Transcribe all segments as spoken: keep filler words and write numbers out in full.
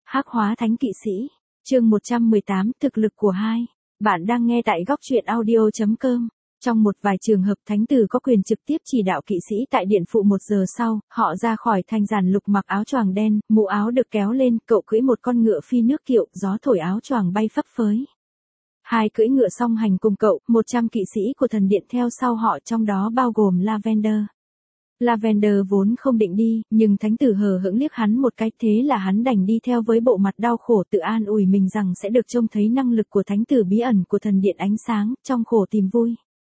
Hắc hóa thánh kỵ sĩ, chương một trăm mười tám, thực lực của hai. Bạn đang nghe tại góc truyện audio chấm com. Trong một vài trường hợp thánh tử có quyền trực tiếp chỉ đạo kỵ sĩ tại điện phụ một giờ sau, họ ra khỏi thành Giản Lục mặc áo choàng đen, mũ áo được kéo lên, cậu cưỡi một con ngựa phi nước kiệu, gió thổi áo choàng bay phấp phới. Hai cưỡi ngựa song hành cùng cậu, một trăm kỵ sĩ của thần điện theo sau họ, trong đó bao gồm Lavender. Lavender vốn không định đi, nhưng thánh tử hờ hững liếc hắn một cái, thế là hắn đành đi theo với bộ mặt đau khổ, tự an ủi mình rằng sẽ được trông thấy năng lực của thánh tử bí ẩn của thần điện ánh sáng, trong khổ tìm vui.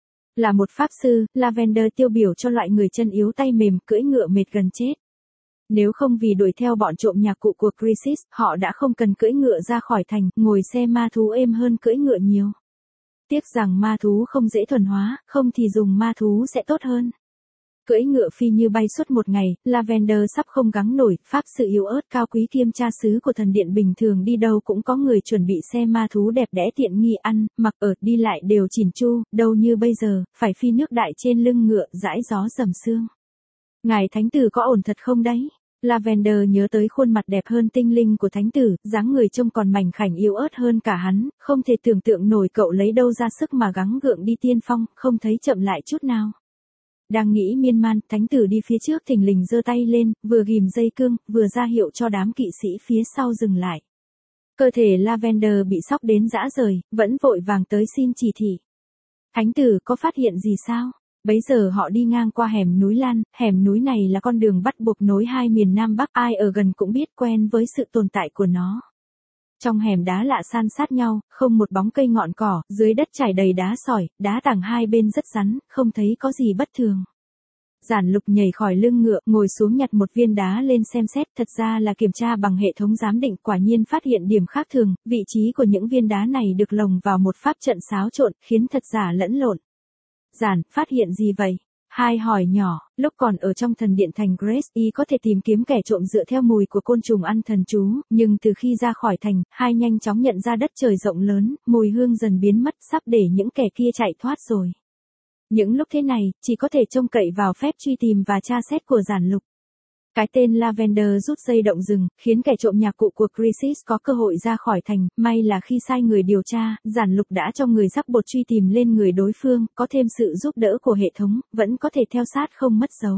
Là một pháp sư, Lavender tiêu biểu cho loại người chân yếu tay mềm, cưỡi ngựa mệt gần chết. Nếu không vì đuổi theo bọn trộm nhạc cụ của Chrysis, họ đã không cần cưỡi ngựa ra khỏi thành, ngồi xe ma thú êm hơn cưỡi ngựa nhiều. Tiếc rằng ma thú không dễ thuần hóa, không thì dùng ma thú sẽ tốt hơn. Cưỡi ngựa phi như bay suốt một ngày, Lavender sắp không gắng nổi, pháp sự yếu ớt cao quý kiêm cha xứ của thần điện bình thường đi đâu cũng có người chuẩn bị xe ma thú đẹp đẽ tiện nghi ăn, mặc ở, đi lại đều chỉn chu, đâu như bây giờ, phải phi nước đại trên lưng ngựa, dãi gió dầm sương. Ngài thánh tử có ổn thật không đấy? Lavender nhớ tới khuôn mặt đẹp hơn tinh linh của thánh tử, dáng người trông còn mảnh khảnh yếu ớt hơn cả hắn, không thể tưởng tượng nổi cậu lấy đâu ra sức mà gắng gượng đi tiên phong, không thấy chậm lại chút nào. Đang nghĩ miên man, thánh tử đi phía trước thình lình giơ tay lên, vừa ghìm dây cương, vừa ra hiệu cho đám kỵ sĩ phía sau dừng lại. Cơ thể Lavender bị sốc đến rã rời, vẫn vội vàng tới xin chỉ thị. Thánh tử có phát hiện gì sao? Bấy giờ họ đi ngang qua hẻm núi Lan, hẻm núi này là con đường bắt buộc nối hai miền Nam Bắc, ai ở gần cũng biết quen với sự tồn tại của nó. Trong hẻm đá lạ san sát nhau, không một bóng cây ngọn cỏ, dưới đất trải đầy đá sỏi, đá tảng hai bên rất rắn, không thấy có gì bất thường. Giản Lục nhảy khỏi lưng ngựa, ngồi xuống nhặt một viên đá lên xem xét, thật ra là kiểm tra bằng hệ thống giám định, quả nhiên phát hiện điểm khác thường, vị trí của những viên đá này được lồng vào một pháp trận xáo trộn, khiến thật giả lẫn lộn. Giản, phát hiện gì vậy? Hai hỏi nhỏ, lúc còn ở trong thần điện thành Grace, y có thể tìm kiếm kẻ trộm dựa theo mùi của côn trùng ăn thần chú, nhưng từ khi ra khỏi thành, hai nhanh chóng nhận ra đất trời rộng lớn, mùi hương dần biến mất, sắp để những kẻ kia chạy thoát rồi. Những lúc thế này, chỉ có thể trông cậy vào phép truy tìm và tra xét của Giản Lục. Cái tên Lavender rút dây động rừng, khiến kẻ trộm nhạc cụ của Chrysis có cơ hội ra khỏi thành, may là khi sai người điều tra, Giản Lục đã cho người rắc bột truy tìm lên người đối phương, có thêm sự giúp đỡ của hệ thống, vẫn có thể theo sát không mất dấu.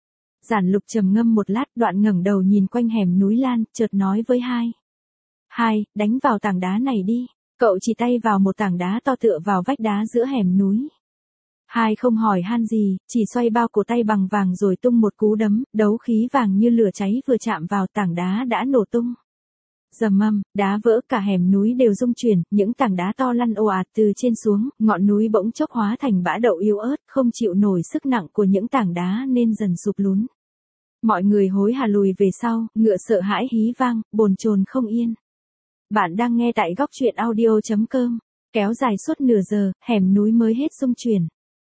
Giản Lục trầm ngâm một lát, đoạn ngẩng đầu nhìn quanh hẻm núi Lan, chợt nói với hai. Hai, đánh vào tảng đá này đi. Cậu chỉ tay vào một tảng đá to tựa vào vách đá giữa hẻm núi. Hai không hỏi han gì, chỉ xoay bao cổ tay bằng vàng rồi tung một cú đấm, đấu khí vàng như lửa cháy vừa chạm vào tảng đá đã nổ tung. Rầm âm, đá vỡ, cả hẻm núi đều rung chuyển, những tảng đá to lăn ồ ạt từ trên xuống, ngọn núi bỗng chốc hóa thành bã đậu yếu ớt, không chịu nổi sức nặng của những tảng đá nên dần sụp lún. Mọi người hối hả lùi về sau, ngựa sợ hãi hí vang, bồn chồn không yên. Bạn đang nghe tại góc truyện audio chấm com. Kéo dài suốt nửa giờ, hẻm núi mới hết rung chuyển.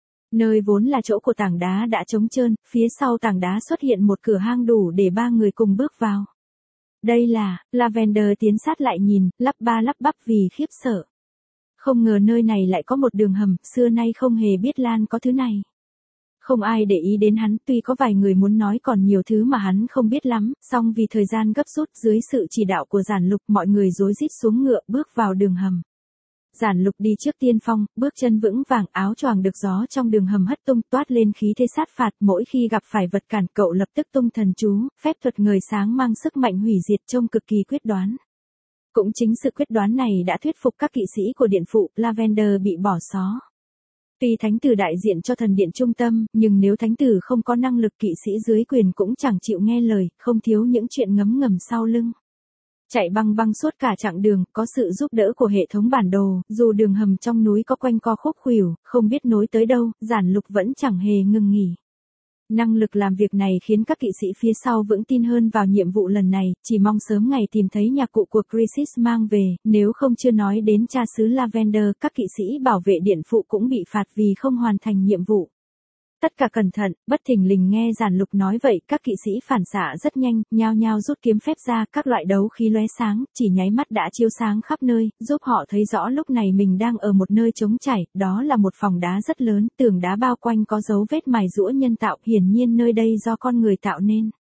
Nơi vốn là chỗ của tảng đá đã trống trơn, phía sau tảng đá xuất hiện một cửa hang đủ để ba người cùng bước vào. Đây là, Lavender tiến sát lại nhìn, lắp ba lắp bắp vì khiếp sợ. Không ngờ nơi này lại có một đường hầm, xưa nay không hề biết Lan có thứ này. Không ai để ý đến hắn, tuy có vài người muốn nói còn nhiều thứ mà hắn không biết lắm, song vì thời gian gấp rút dưới sự chỉ đạo của Giản Lục, mọi người rối rít xuống ngựa bước vào đường hầm. Giản Lục đi trước tiên phong, bước chân vững vàng, áo choàng được gió trong đường hầm hất tung, toát lên khí thế sát phạt, mỗi khi gặp phải vật cản, cậu lập tức tung thần chú, phép thuật ngời sáng mang sức mạnh hủy diệt, trông cực kỳ quyết đoán. Cũng chính sự quyết đoán này đã thuyết phục các kỵ sĩ của điện phụ, Lavender bị bỏ xó. Tuy thánh tử đại diện cho thần điện trung tâm, nhưng nếu thánh tử không có năng lực, kỵ sĩ dưới quyền cũng chẳng chịu nghe lời, không thiếu những chuyện ngấm ngầm sau lưng. Chạy băng băng suốt cả chặng đường, có sự giúp đỡ của hệ thống bản đồ, dù đường hầm trong núi có quanh co khúc khuỷu, không biết nối tới đâu, Giản Lục vẫn chẳng hề ngừng nghỉ. Năng lực làm việc này khiến các kỵ sĩ phía sau vững tin hơn vào nhiệm vụ lần này, chỉ mong sớm ngày tìm thấy nhạc cụ của Chrysis mang về, nếu không chưa nói đến cha xứ Lavender, các kỵ sĩ bảo vệ điện phụ cũng bị phạt vì không hoàn thành nhiệm vụ. Tất cả cẩn thận, bất thình lình nghe Giản Lục nói vậy, các kỵ sĩ phản xạ rất nhanh, nhao nhao rút kiếm phép ra, các loại đấu khí lóe sáng, chỉ nháy mắt đã chiếu sáng khắp nơi, giúp họ thấy rõ lúc này mình đang ở một nơi trống trải, đó là một phòng đá rất lớn, tường đá bao quanh có dấu vết mài giũa nhân tạo, hiển nhiên nơi đây do con người tạo nên.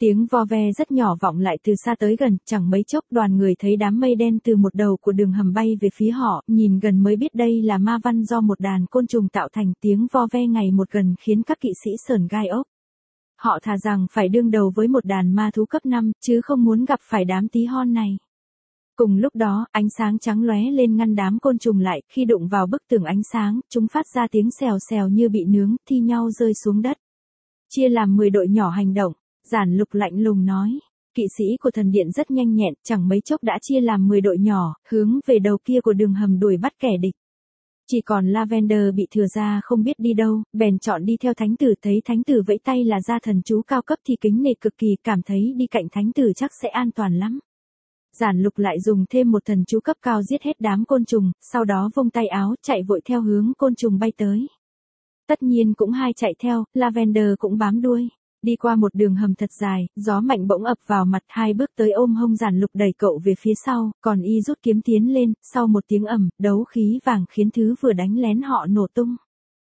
Tiếng vo ve rất nhỏ vọng lại từ xa tới gần, chẳng mấy chốc đoàn người thấy đám mây đen từ một đầu của đường hầm bay về phía họ, nhìn gần mới biết đây là ma văn do một đàn côn trùng tạo thành. Tiếng vo ve ngày một gần khiến các kỵ sĩ sởn gai ốc. Họ thà rằng phải đương đầu với một đàn ma thú cấp năm, chứ không muốn gặp phải đám tí hon này. Cùng lúc đó, ánh sáng trắng lóe lên ngăn đám côn trùng lại, khi đụng vào bức tường ánh sáng, chúng phát ra tiếng xèo xèo như bị nướng, thi nhau rơi xuống đất. Chia làm mười đội nhỏ hành động, Giản Lục lạnh lùng nói. Kỵ sĩ của thần điện rất nhanh nhẹn, chẳng mấy chốc đã chia làm mười đội nhỏ, hướng về đầu kia của đường hầm đuổi bắt kẻ địch. Chỉ còn Lavender bị thừa ra không biết đi đâu, bèn chọn đi theo thánh tử. Thấy thánh tử vẫy tay là ra thần chú cao cấp thì kính nể cực kỳ, cảm thấy đi cạnh thánh tử chắc sẽ an toàn lắm. Giản Lục lại dùng thêm một thần chú cấp cao giết hết đám côn trùng, sau đó vung tay áo chạy vội theo hướng côn trùng bay tới. Tất nhiên cũng hai chạy theo, Lavender cũng bám đuôi. Đi qua một đường hầm thật dài, gió mạnh bỗng ập vào mặt, hai bước tới ôm hông Giản Lục đẩy cậu về phía sau, còn y rút kiếm tiến lên, sau một tiếng ầm, đấu khí vàng khiến thứ vừa đánh lén họ nổ tung.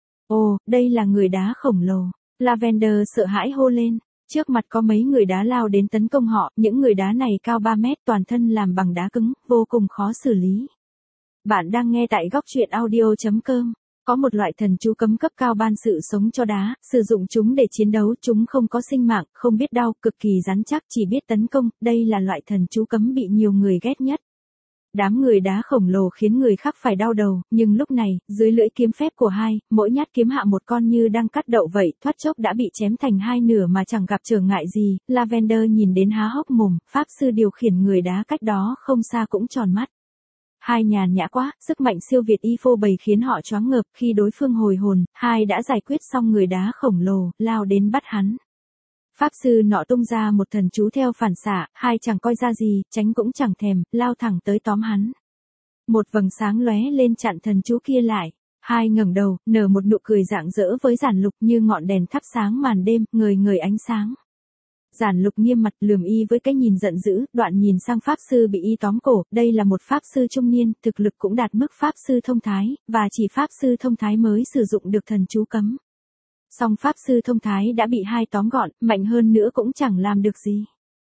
Ồ, đây là người đá khổng lồ. Lavender sợ hãi hô lên. Trước mặt có mấy người đá lao đến tấn công họ, những người đá này cao ba mét, toàn thân làm bằng đá cứng, vô cùng khó xử lý. Bạn đang nghe tại góc truyện audio chấm com. Có một loại thần chú cấm cấp cao ban sự sống cho đá, sử dụng chúng để chiến đấu, chúng không có sinh mạng, không biết đau, cực kỳ rắn chắc, chỉ biết tấn công, đây là loại thần chú cấm bị nhiều người ghét nhất. Đám người đá khổng lồ khiến người khác phải đau đầu, nhưng lúc này, dưới lưỡi kiếm phép của hai, mỗi nhát kiếm hạ một con như đang cắt đậu vậy, thoát chốc đã bị chém thành hai nửa mà chẳng gặp trở ngại gì. Lavender nhìn đến há hốc mồm, pháp sư điều khiển người đá cách đó không xa cũng tròn mắt. Hai nhàn nhã quá, sức mạnh siêu việt y phô bày khiến họ choáng ngợp. Khi đối phương hồi hồn, hai đã giải quyết xong người đá khổng lồ, lao đến bắt hắn. Pháp sư nọ tung ra một thần chú theo phản xạ, hai chẳng coi ra gì, tránh cũng chẳng thèm, lao thẳng tới tóm hắn. Một vầng sáng lóe lên chặn thần chú kia lại. Hai ngẩng đầu, nở một nụ cười rạng rỡ với Giản Lục như ngọn đèn thắp sáng màn đêm, ngời ngời ánh sáng. Giản Lục nghiêm mặt lườm y với cái nhìn giận dữ, đoạn nhìn sang pháp sư bị y tóm cổ. Đây là một pháp sư trung niên, thực lực cũng đạt mức pháp sư thông thái, và chỉ pháp sư thông thái mới sử dụng được thần chú cấm. Song pháp sư thông thái đã bị hai tóm gọn, mạnh hơn nữa cũng chẳng làm được gì.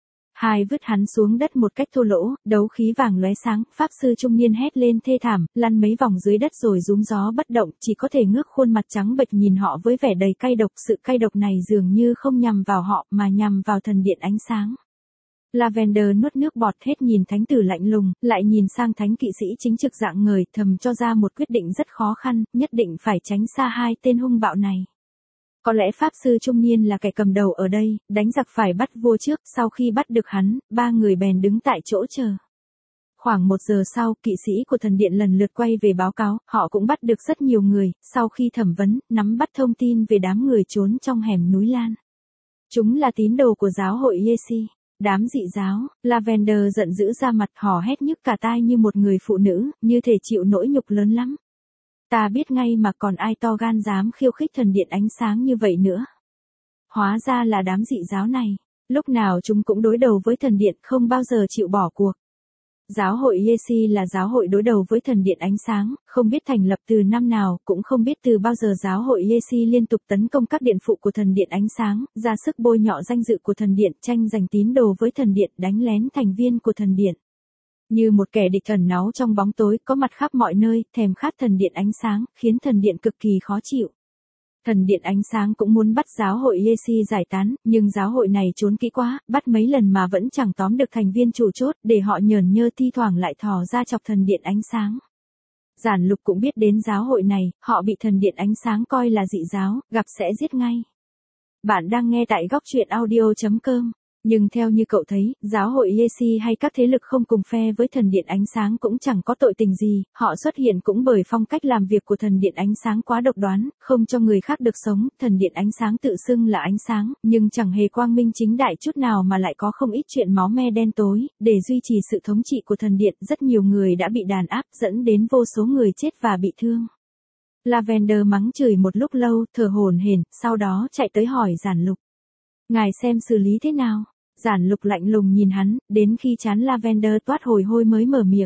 Hai vứt hắn xuống đất một cách thô lỗ, đấu khí vàng lóe sáng, pháp sư trung niên hét lên thê thảm, lăn mấy vòng dưới đất rồi rúm gió bất động, chỉ có thể ngước khuôn mặt trắng bệch nhìn họ với vẻ đầy cay độc. Sự cay độc này dường như không nhằm vào họ mà nhằm vào thần điện ánh sáng. Lavender nuốt nước bọt hết, nhìn thánh tử lạnh lùng, lại nhìn sang thánh kỵ sĩ chính trực dạng ngời, thầm cho ra một quyết định rất khó khăn, nhất định phải tránh xa hai tên hung bạo này. Có lẽ pháp sư trung niên là kẻ cầm đầu ở đây, đánh giặc phải bắt vua trước, sau khi bắt được hắn, ba người bèn đứng tại chỗ chờ. Khoảng một giờ sau, kỵ sĩ của thần điện lần lượt quay về báo cáo, họ cũng bắt được rất nhiều người, sau khi thẩm vấn, nắm bắt thông tin về đám người trốn trong hẻm núi Lan. Chúng là tín đồ của giáo hội Yesi. Đám dị giáo. Lavender giận dữ ra mặt, hò hét nhức cả tai như một người phụ nữ, như thể chịu nỗi nhục lớn lắm. Ta biết ngay mà, còn ai to gan dám khiêu khích thần điện ánh sáng như vậy nữa. Hóa ra là đám dị giáo này. Lúc nào chúng cũng đối đầu với thần điện, không bao giờ chịu bỏ cuộc. Giáo hội Yesi là giáo hội đối đầu với thần điện ánh sáng, không biết thành lập từ năm nào, cũng không biết từ bao giờ giáo hội Yesi liên tục tấn công các điện phụ của thần điện ánh sáng, ra sức bôi nhọ danh dự của thần điện, tranh giành tín đồ với thần điện, đánh lén thành viên của thần điện. Như một kẻ địch ẩn náu trong bóng tối, có mặt khắp mọi nơi, thèm khát thần điện ánh sáng, khiến thần điện cực kỳ khó chịu. Thần điện ánh sáng cũng muốn bắt giáo hội Yesi giải tán, nhưng giáo hội này trốn kỹ quá, bắt mấy lần mà vẫn chẳng tóm được thành viên chủ chốt, để họ nhởn nhơ thi thoảng lại thò ra chọc thần điện ánh sáng. Giản Lục cũng biết đến giáo hội này, họ bị thần điện ánh sáng coi là dị giáo, gặp sẽ giết ngay. Bạn đang nghe tại góc truyện audio chấm com. Nhưng theo như cậu thấy, giáo hội Yesi hay các thế lực không cùng phe với thần điện ánh sáng cũng chẳng có tội tình gì, họ xuất hiện cũng bởi phong cách làm việc của thần điện ánh sáng quá độc đoán, không cho người khác được sống. Thần điện ánh sáng tự xưng là ánh sáng, nhưng chẳng hề quang minh chính đại chút nào mà lại có không ít chuyện máu me đen tối. Để duy trì sự thống trị của thần điện, rất nhiều người đã bị đàn áp, dẫn đến vô số người chết và bị thương. Lavender mắng chửi một lúc lâu, thở hổn hển, sau đó chạy tới hỏi Giản Lục. Ngài xem xử lý thế nào? Giản Lục lạnh lùng nhìn hắn, đến khi chán Lavender toát hồi hôi mới mở miệng.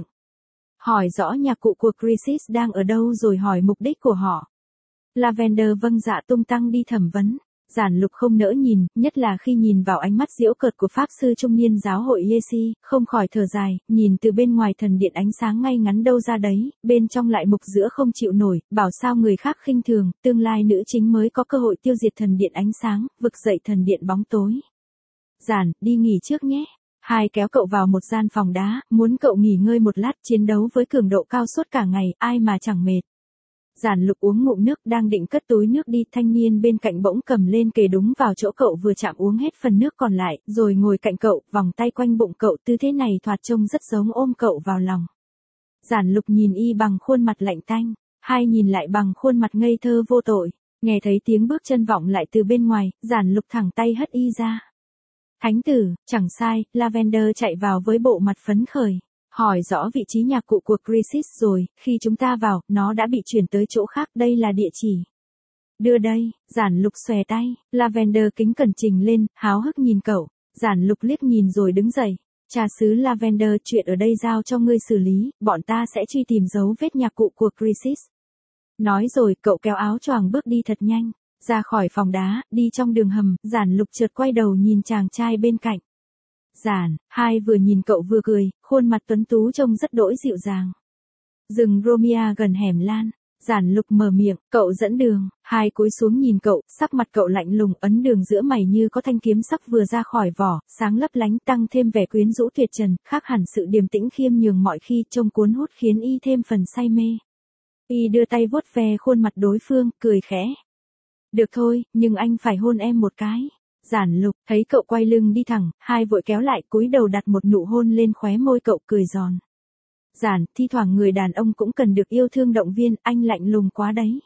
Hỏi rõ nhà cụ của Crisis đang ở đâu rồi hỏi mục đích của họ. Lavender vâng dạ tung tăng đi thẩm vấn. Giản Lục không nỡ nhìn, nhất là khi nhìn vào ánh mắt giễu cợt của Pháp sư trung niên giáo hội Yesi, không khỏi thở dài, nhìn từ bên ngoài thần điện ánh sáng ngay ngắn đâu ra đấy, bên trong lại mục giữa không chịu nổi, bảo sao người khác khinh thường, tương lai nữ chính mới có cơ hội tiêu diệt thần điện ánh sáng, vực dậy thần điện bóng tối. Giản, đi nghỉ trước nhé. Hai kéo cậu vào một gian phòng đá, muốn cậu nghỉ ngơi một lát, chiến đấu với cường độ cao suốt cả ngày, ai mà chẳng mệt. Giản Lục uống ngụm nước đang định cất túi nước đi, thanh niên bên cạnh bỗng cầm lên kề đúng vào chỗ cậu vừa chạm uống hết phần nước còn lại, rồi ngồi cạnh cậu, vòng tay quanh bụng cậu, tư thế này thoạt trông rất giống ôm cậu vào lòng. Giản Lục nhìn y bằng khuôn mặt lạnh tanh, hai nhìn lại bằng khuôn mặt ngây thơ vô tội, nghe thấy tiếng bước chân vọng lại từ bên ngoài, Giản Lục thẳng tay hất y ra. Thánh tử, chẳng sai, Lavender chạy vào với bộ mặt phấn khởi. Hỏi rõ vị trí nhạc cụ của Crisis rồi, khi chúng ta vào, nó đã bị chuyển tới chỗ khác, đây là địa chỉ. Đưa đây, Giản Lục xòe tay, Lavender kính cẩn trình lên, háo hức nhìn cậu, Giản Lục liếc nhìn rồi đứng dậy. Cha xứ Lavender, chuyện ở đây giao cho ngươi xử lý, bọn ta sẽ truy tìm dấu vết nhạc cụ của Crisis. Nói rồi, cậu kéo áo choàng bước đi thật nhanh, ra khỏi phòng đá, đi trong đường hầm, Giản Lục chợt quay đầu nhìn chàng trai bên cạnh. Giản, hai vừa nhìn cậu vừa cười, khuôn mặt tuấn tú trông rất đỗi dịu dàng. Rừng Romia gần hẻm lan, Giản Lục mở miệng, cậu dẫn đường, hai cúi xuống nhìn cậu, sắc mặt cậu lạnh lùng, ấn đường giữa mày như có thanh kiếm sắc vừa ra khỏi vỏ, sáng lấp lánh tăng thêm vẻ quyến rũ tuyệt trần, khác hẳn sự điềm tĩnh khiêm nhường mọi khi, trông cuốn hút khiến y thêm phần say mê. Y đưa tay vuốt ve khuôn mặt đối phương, cười khẽ. Được thôi, nhưng anh phải hôn em một cái. Giản Lục, thấy cậu quay lưng đi thẳng, hai vội kéo lại, cúi đầu đặt một nụ hôn lên khóe môi cậu, cười giòn. Giản, thi thoảng người đàn ông cũng cần được yêu thương động viên, anh lạnh lùng quá đấy.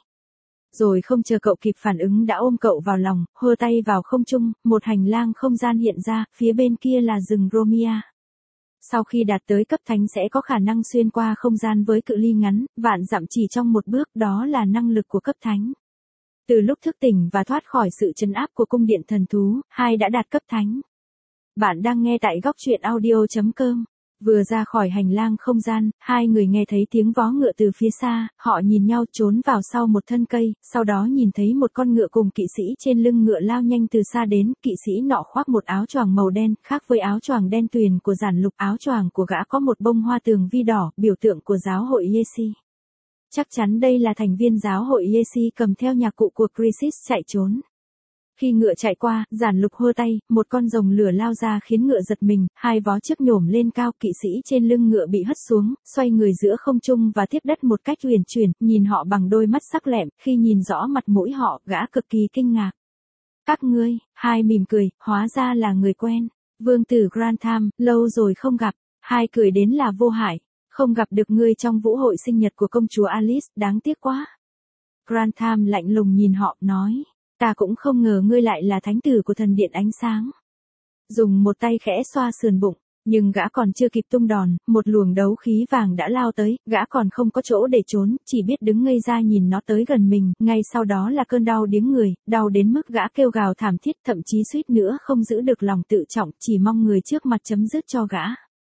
Rồi không chờ cậu kịp phản ứng đã ôm cậu vào lòng, hơ tay vào không trung, một hành lang không gian hiện ra, phía bên kia là rừng Romia. Sau khi đạt tới cấp thánh sẽ có khả năng xuyên qua không gian với cự ly ngắn, vạn dặm chỉ trong một bước, đó là năng lực của cấp thánh. Từ lúc thức tỉnh và thoát khỏi sự trấn áp của cung điện thần thú, hai đã đạt cấp thánh. Bạn đang nghe tại góc truyện audio chấm com. Vừa ra khỏi hành lang không gian, hai người nghe thấy tiếng vó ngựa từ phía xa, họ nhìn nhau trốn vào sau một thân cây, sau đó nhìn thấy một con ngựa cùng kỵ sĩ trên lưng ngựa lao nhanh từ xa đến, kỵ sĩ nọ khoác một áo choàng màu đen, khác với áo choàng đen tuyền của Giản Lục, áo choàng của gã có một bông hoa tường vi đỏ, biểu tượng của giáo hội Yesi. Chắc chắn đây là thành viên giáo hội Yesi cầm theo nhạc cụ của Crisis chạy trốn. Khi ngựa chạy qua, Giản Lục hơ tay, một con rồng lửa lao ra khiến ngựa giật mình, hai vó trước nhổm lên cao, kỵ sĩ trên lưng ngựa bị hất xuống, xoay người giữa không trung và tiếp đất một cách huyền chuyển, nhìn họ bằng đôi mắt sắc lẹm, khi nhìn rõ mặt mũi họ, gã cực kỳ kinh ngạc. Các ngươi, hai mỉm cười, hóa ra là người quen. Vương tử Grantham, lâu rồi không gặp, hai cười đến là vô hại. Không gặp được ngươi trong vũ hội sinh nhật của công chúa Alice, đáng tiếc quá. Grantham lạnh lùng nhìn họ, nói, ta cũng không ngờ ngươi lại là thánh tử của thần điện ánh sáng. Dùng một tay khẽ xoa sườn bụng, nhưng gã còn chưa kịp tung đòn, một luồng đấu khí vàng đã lao tới, gã còn không có chỗ để trốn, chỉ biết đứng ngây ra nhìn nó tới gần mình, ngay sau đó là cơn đau điếng người, đau đến mức gã kêu gào thảm thiết, thậm chí suýt nữa không giữ được lòng tự trọng, chỉ mong người trước mặt chấm dứt cho gã.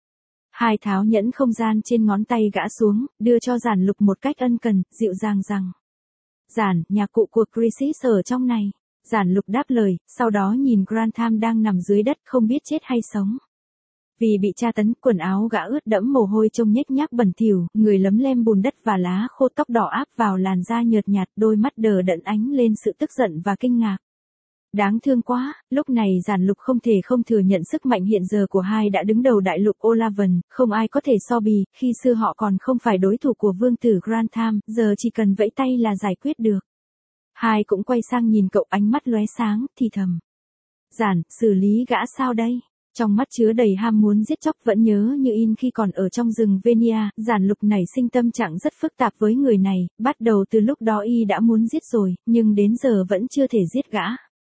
Hai tháo nhẫn không gian trên ngón tay gã xuống, đưa cho Giản Lục một cách ân cần, dịu dàng rằng. Giản, nhạc cụ của Crisis ở trong này. Giản Lục đáp lời, sau đó nhìn Grantham đang nằm dưới đất không biết chết hay sống. Vì bị tra tấn, quần áo gã ướt đẫm mồ hôi trông nhếch nhác bẩn thỉu, người lấm lem bùn đất và lá khô, tóc đỏ áp vào làn da nhợt nhạt, đôi mắt đờ đẫn ánh lên sự tức giận và kinh ngạc. Đáng thương quá, lúc này Giản Lục không thể không thừa nhận sức mạnh hiện giờ của hai đã đứng đầu đại lục Olavan, không ai có thể so bì, khi xưa họ còn không phải đối thủ của vương tử Grantham, giờ chỉ cần vẫy tay là giải quyết được. Hai cũng quay sang nhìn cậu, ánh mắt lóe sáng, thì thầm. Giản, xử lý gã sao đây? Trong mắt chứa đầy ham muốn giết chóc, vẫn nhớ như in khi còn ở trong rừng Venia, Giản Lục nảy sinh tâm trạng rất phức tạp với người này, bắt đầu từ lúc đó y đã muốn giết rồi, nhưng đến giờ vẫn chưa thể giết gã.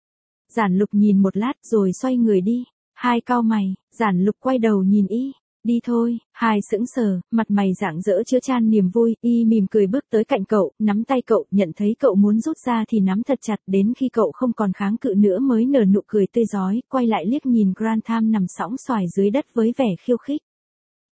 Giản Lục nhìn một lát rồi xoay người đi, hai cau mày, Giản Lục quay đầu nhìn y, đi thôi, hai sững sờ, mặt mày rạng rỡ chứa chan niềm vui, y mỉm cười bước tới cạnh cậu, nắm tay cậu, nhận thấy cậu muốn rút ra thì nắm thật chặt, đến khi cậu không còn kháng cự nữa mới nở nụ cười tươi rói, quay lại liếc nhìn Grantham nằm sõng soài dưới đất với vẻ khiêu khích.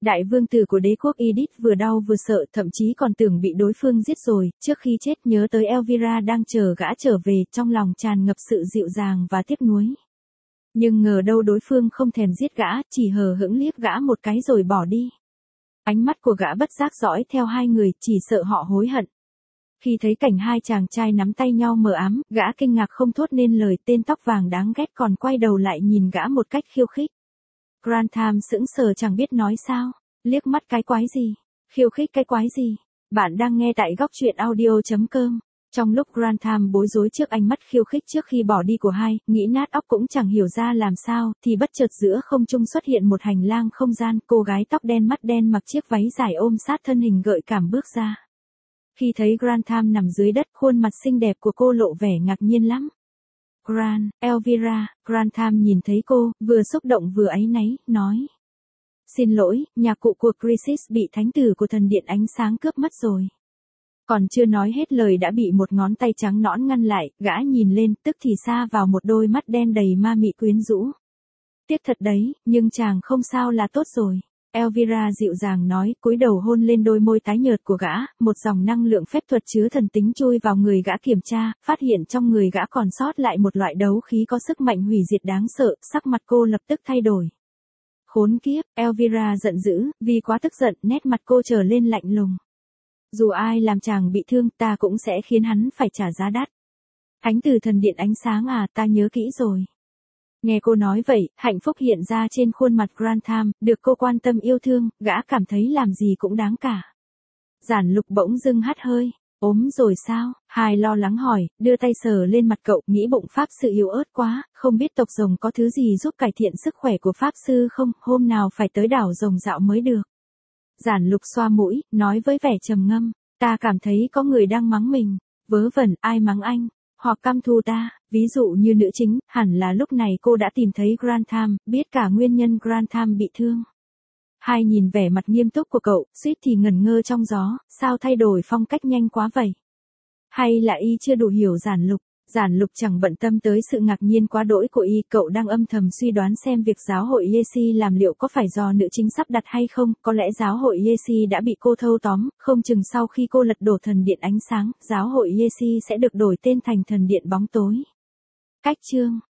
Đại vương tử của đế quốc Edith vừa đau vừa sợ, thậm chí còn tưởng bị đối phương giết rồi, trước khi chết nhớ tới Elvira đang chờ gã trở về, trong lòng tràn ngập sự dịu dàng và tiếc nuối. Nhưng ngờ đâu đối phương không thèm giết gã, chỉ hờ hững liếc gã một cái rồi bỏ đi. Ánh mắt của gã bất giác dõi theo hai người, chỉ sợ họ hối hận. Khi thấy cảnh hai chàng trai nắm tay nhau mờ ám, gã kinh ngạc không thốt nên lời, tên tóc vàng đáng ghét còn quay đầu lại nhìn gã một cách khiêu khích. Grantham sững sờ chẳng biết nói sao, liếc mắt cái quái gì, khiêu khích cái quái gì. Bạn đang nghe tại góc truyện audio chấm com. Trong lúc Grantham bối rối trước ánh mắt khiêu khích trước khi bỏ đi của hai, nghĩ nát óc cũng chẳng hiểu ra làm sao, thì bất chợt giữa không trung xuất hiện một hành lang không gian, cô gái tóc đen mắt đen mặc chiếc váy dài ôm sát thân hình gợi cảm bước ra. Khi thấy Grantham nằm dưới đất, khuôn mặt xinh đẹp của cô lộ vẻ ngạc nhiên lắm. Gran, Elvira, Grantham nhìn thấy cô, vừa xúc động vừa áy náy, nói. Xin lỗi, nhà cụ của Chrysis bị thánh tử của thần điện ánh sáng cướp mất rồi. Còn chưa nói hết lời đã bị một ngón tay trắng nõn ngăn lại, gã nhìn lên, tức thì xa vào một đôi mắt đen đầy ma mị quyến rũ. Tiếc thật đấy, nhưng chàng không sao là tốt rồi. Elvira dịu dàng nói, cúi đầu hôn lên đôi môi tái nhợt của gã, một dòng năng lượng phép thuật chứa thần tính chui vào người gã kiểm tra, phát hiện trong người gã còn sót lại một loại đấu khí có sức mạnh hủy diệt đáng sợ, sắc mặt cô lập tức thay đổi. Khốn kiếp, Elvira giận dữ, vì quá tức giận, nét mặt cô trở lên lạnh lùng. Dù ai làm chàng bị thương, ta cũng sẽ khiến hắn phải trả giá đắt. Thánh tử thần điện ánh sáng à, ta nhớ kỹ rồi. Nghe cô nói vậy, hạnh phúc hiện ra trên khuôn mặt Grantham, được cô quan tâm yêu thương, gã cảm thấy làm gì cũng đáng cả. Giản Lục bỗng dưng hắt hơi, ốm rồi sao? Hai lo lắng hỏi, đưa tay sờ lên mặt cậu, nghĩ bụng pháp sư yếu ớt quá, không biết tộc rồng có thứ gì giúp cải thiện sức khỏe của pháp sư không, hôm nào phải tới đảo rồng dạo mới được. Giản Lục xoa mũi, nói với vẻ trầm ngâm, ta cảm thấy có người đang mắng mình, vớ vẩn, ai mắng anh? Hoặc căm thù ta, ví dụ như nữ chính, hẳn là lúc này cô đã tìm thấy Grantham, biết cả nguyên nhân Grantham bị thương. Hai nhìn vẻ mặt nghiêm túc của cậu, suýt thì ngẩn ngơ trong gió, sao thay đổi phong cách nhanh quá vậy? Hay là y chưa đủ hiểu Giản Lục? Giản Lục chẳng bận tâm tới sự ngạc nhiên quá đỗi của y, cậu đang âm thầm suy đoán xem việc giáo hội Yesi làm liệu có phải do nữ chính sắp đặt hay không, có lẽ giáo hội Yesi đã bị cô thâu tóm, không chừng sau khi cô lật đổ thần điện ánh sáng, giáo hội Yesi sẽ được đổi tên thành thần điện bóng tối. Cách chương